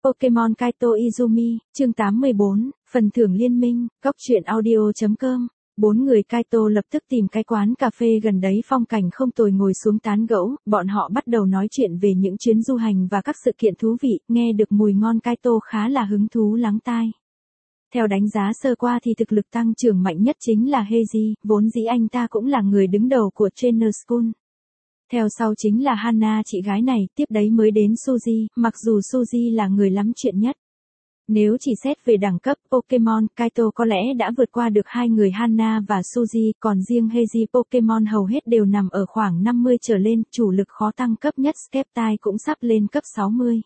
Pokemon Kaito Izumi, chương 84, phần thưởng liên minh, góc truyện audio.com. Bốn người Kaito lập tức tìm cái quán cà phê gần đấy phong cảnh không tồi ngồi xuống tán gẫu, bọn họ bắt đầu nói chuyện về những chuyến du hành và các sự kiện thú vị, nghe được mùi ngon Kaito khá là hứng thú lắng tai. Theo đánh giá sơ qua thì thực lực tăng trưởng mạnh nhất chính là Heiji, vốn dĩ anh ta cũng là người đứng đầu của Trainer School. Theo sau chính là Hana chị gái này, tiếp đấy mới đến Suzy, mặc dù Suzy là người lắm chuyện nhất. Nếu chỉ xét về đẳng cấp Pokemon, Kaito có lẽ đã vượt qua được hai người Hana và Suzy, còn riêng Heiji Pokemon hầu hết đều nằm ở khoảng 50 trở lên, chủ lực khó tăng cấp nhất Sceptile cũng sắp lên cấp 60.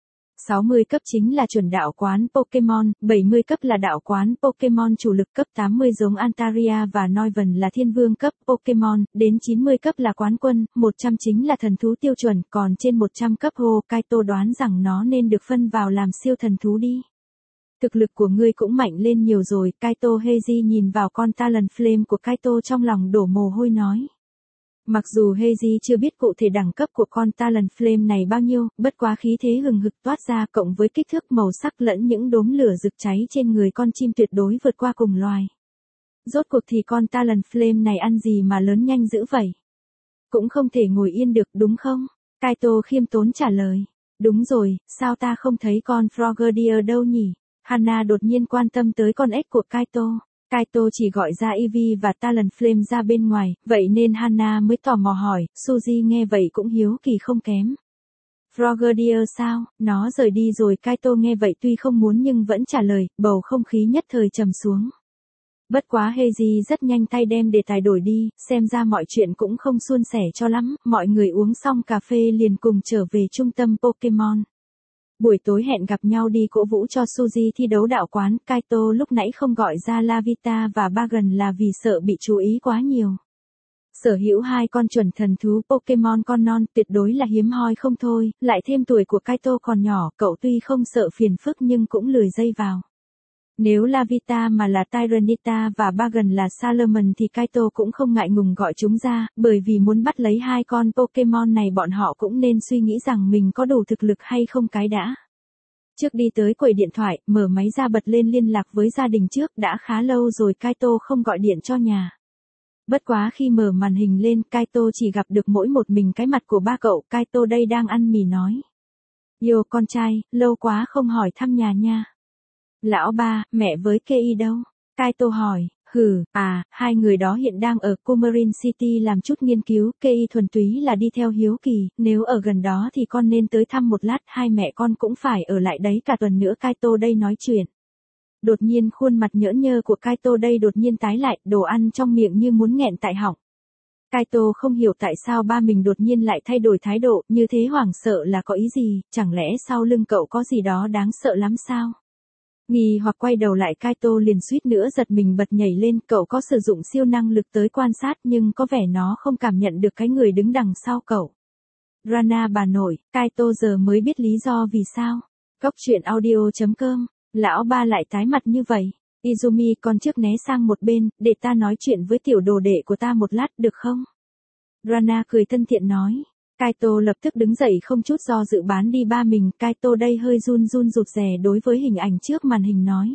60 cấp chính là chuẩn đạo quán Pokemon, 70 cấp là đạo quán Pokemon chủ lực, cấp 80 giống Antaria và Noivern là thiên vương cấp Pokemon, đến 90 cấp là quán quân, 100 chính là thần thú tiêu chuẩn, còn trên 100 cấp Kaito đoán rằng nó nên được phân vào làm siêu thần thú đi. Thực lực của ngươi cũng mạnh lên nhiều rồi, Kaito. Heiji nhìn vào con Talonflame của Kaito trong lòng đổ mồ hôi nói. Mặc dù Heiji chưa biết cụ thể đẳng cấp của con Talonflame này bao nhiêu, bất quá khí thế hừng hực toát ra cộng với kích thước màu sắc lẫn những đốm lửa rực cháy trên người con chim tuyệt đối vượt qua cùng loài. Rốt cuộc thì con Talonflame này ăn gì mà lớn nhanh dữ vậy? Cũng không thể ngồi yên được đúng không? Kaito khiêm tốn trả lời. Đúng rồi, sao ta không thấy con Frogadier đâu nhỉ? Hana đột nhiên quan tâm tới con ếch của Kaito. Kaito chỉ gọi ra Eevee và Talonflame ra bên ngoài, vậy nên Hana mới tò mò hỏi, Suzy nghe vậy cũng hiếu kỳ không kém. Frogadier sao, nó rời đi rồi. Kaito nghe vậy tuy không muốn nhưng vẫn trả lời, bầu không khí nhất thời trầm xuống. Bất quá Heiji rất nhanh tay đem đề tài đổi đi, xem ra mọi chuyện cũng không suôn sẻ cho lắm, mọi người uống xong cà phê liền cùng trở về trung tâm Pokemon. Buổi tối hẹn gặp nhau đi cổ vũ cho Suzy thi đấu đạo quán, Kaito lúc nãy không gọi ra Lavita và Bagon là vì sợ bị chú ý quá nhiều. Sở hữu hai con chuẩn thần thú Pokemon con non tuyệt đối là hiếm hoi không thôi, lại thêm tuổi của Kaito còn nhỏ, cậu tuy không sợ phiền phức nhưng cũng lười dây vào. Nếu Lavita mà là Tyranitar và Bagon là Salomon thì Kaito cũng không ngại ngùng gọi chúng ra, bởi vì muốn bắt lấy hai con Pokemon này bọn họ cũng nên suy nghĩ rằng mình có đủ thực lực hay không cái đã. Trước đi tới quầy điện thoại, mở máy ra bật lên liên lạc với gia đình trước, đã khá lâu rồi Kaito không gọi điện cho nhà. Bất quá khi mở màn hình lên, Kaito chỉ gặp được mỗi một mình cái mặt của ba cậu. Kaito đây đang ăn mì nói. Yo con trai, lâu quá không hỏi thăm nhà nha. Lão ba, mẹ với Kei đâu? Kaito hỏi. Hai người đó hiện đang ở Coumarin City làm chút nghiên cứu, Kei thuần túy là đi theo hiếu kỳ, nếu ở gần đó thì con nên tới thăm một lát, hai mẹ con cũng phải ở lại đấy cả tuần nữa. Kaito đây nói chuyện. Đột nhiên khuôn mặt nhỡn nhơ của Kaito đây đột nhiên tái lại, đồ ăn trong miệng như muốn nghẹn tại họng. Kaito không hiểu tại sao ba mình đột nhiên lại thay đổi thái độ, như thế hoảng sợ là có ý gì, chẳng lẽ sau lưng cậu có gì đó đáng sợ lắm sao? Nghi hoặc quay đầu lại Kaito liền suýt nữa giật mình bật nhảy lên, cậu có sử dụng siêu năng lực tới quan sát nhưng có vẻ nó không cảm nhận được cái người đứng đằng sau cậu. Rana bà nội, Kaito giờ mới biết lý do vì sao. Góc truyện audio.com, lão ba lại tái mặt như vậy. Izumi con trước né sang một bên, để ta nói chuyện với tiểu đồ đệ của ta một lát được không? Rana cười thân thiện nói. Kaito lập tức đứng dậy không chút do dự bán đi ba mình. Kaito đây hơi run rụt rè đối với hình ảnh trước màn hình nói.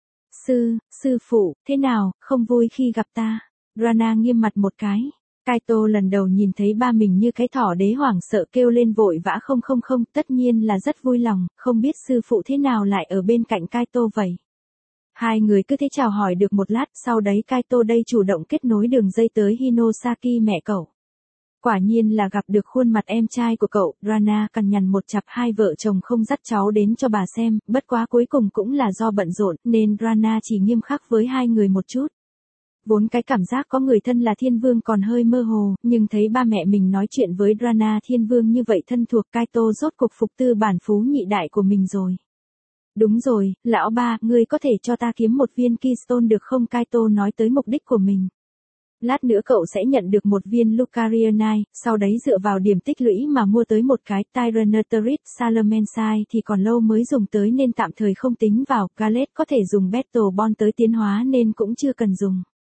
Sư phụ, thế nào, không vui khi gặp ta? Rana nghiêm mặt một cái. Kaito lần đầu nhìn thấy ba mình như cái thỏ đế hoảng sợ kêu lên vội vã không, tất nhiên là rất vui lòng, không biết sư phụ thế nào lại ở bên cạnh Kaito vậy. Hai người cứ thế chào hỏi được một lát, sau đấy Kaito đây chủ động kết nối đường dây tới Hinosaki mẹ cậu. Quả nhiên là gặp được khuôn mặt em trai của cậu. Rana cằn nhằn một chặp hai vợ chồng không dắt cháu đến cho bà xem, bất quá cuối cùng cũng là do bận rộn, nên Rana chỉ nghiêm khắc với hai người một chút. Vốn cái cảm giác có người thân là thiên vương còn hơi mơ hồ, nhưng thấy ba mẹ mình nói chuyện với Rana thiên vương như vậy thân thuộc, Kaito rốt cục phục tư bản phú nhị đại của mình rồi. Đúng rồi, lão ba, ngươi có thể cho ta kiếm một viên Keystone được không? Kaito nói tới mục đích của mình. Lát nữa cậu sẽ nhận được một viên Lucarionite, sau đấy dựa vào điểm tích lũy mà mua tới một cái Tyranitar Salamence thì còn lâu mới dùng tới nên tạm thời không tính vào. Gallet có thể dùng Battle Bond tới tiến hóa nên cũng chưa cần dùng.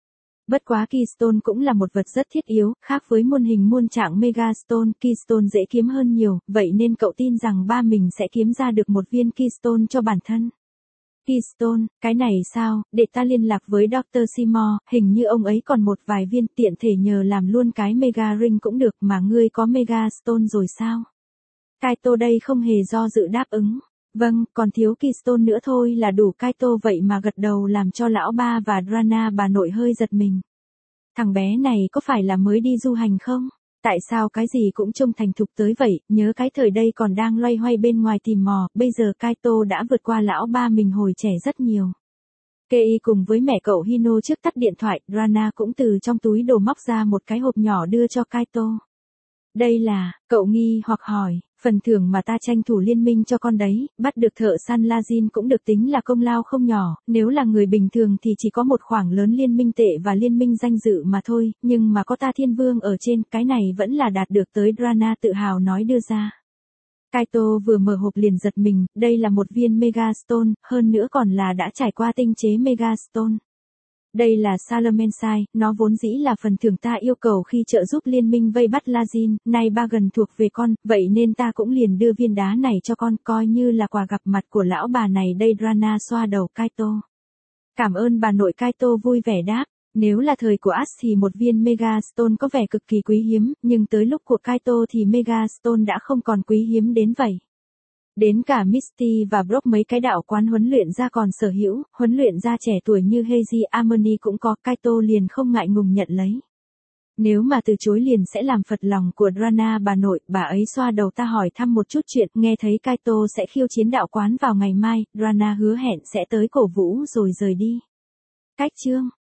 Bất quá Keystone cũng là một vật rất thiết yếu, khác với muôn hình muôn trạng Megastone, Keystone dễ kiếm hơn nhiều, vậy nên cậu tin rằng ba mình sẽ kiếm ra được một viên Keystone cho bản thân. Keystone, cái này sao, để ta liên lạc với Dr. Seymour, hình như ông ấy còn một vài viên, tiện thể nhờ làm luôn cái Mega Ring cũng được, mà ngươi có Megastone rồi sao? Kaito đây không hề do dự đáp ứng. Vâng, còn thiếu Keystone nữa thôi là đủ. Kaito vậy mà gật đầu làm cho lão ba và Drana bà nội hơi giật mình. Thằng bé này có phải là mới đi du hành không? Tại sao cái gì cũng trông thành thục tới vậy, nhớ cái thời đây còn đang loay hoay bên ngoài tìm mò, bây giờ Kaito đã vượt qua lão ba mình hồi trẻ rất nhiều. Kei cùng với mẹ cậu Hino trước tắt điện thoại, Drana cũng từ trong túi đồ móc ra một cái hộp nhỏ đưa cho Kaito. Đây là, cậu nghi hoặc hỏi, phần thưởng mà ta tranh thủ liên minh cho con đấy, bắt được thợ săn Lajin cũng được tính là công lao không nhỏ, nếu là người bình thường thì chỉ có một khoản lớn liên minh tệ và liên minh danh dự mà thôi, nhưng mà có ta thiên vương ở trên, cái này vẫn là đạt được tới. Drana tự hào nói đưa ra. Kaito vừa mở hộp liền giật mình, đây là một viên Megastone, hơn nữa còn là đã trải qua tinh chế Megastone. Đây là Salamensai, nó vốn dĩ là phần thưởng ta yêu cầu khi trợ giúp liên minh vây bắt Lajin, nay Bagan thuộc về con, vậy nên ta cũng liền đưa viên đá này cho con, coi như là quà gặp mặt của lão bà này đây. Drana xoa đầu Kaito. Cảm ơn bà nội. Kaito vui vẻ đáp, nếu là thời của Ash thì một viên Megastone có vẻ cực kỳ quý hiếm, nhưng tới lúc của Kaito thì Megastone đã không còn quý hiếm đến vậy. Đến cả Misty và Brock mấy cái đạo quán huấn luyện ra còn sở hữu, huấn luyện ra trẻ tuổi như Heiji Amoni cũng có, Kaito liền không ngại ngùng nhận lấy. Nếu mà từ chối liền sẽ làm phật lòng của Drana bà nội, bà ấy xoa đầu ta hỏi thăm một chút chuyện, nghe thấy Kaito sẽ khiêu chiến đạo quán vào ngày mai, Drana hứa hẹn sẽ tới cổ vũ rồi rời đi. Cách chương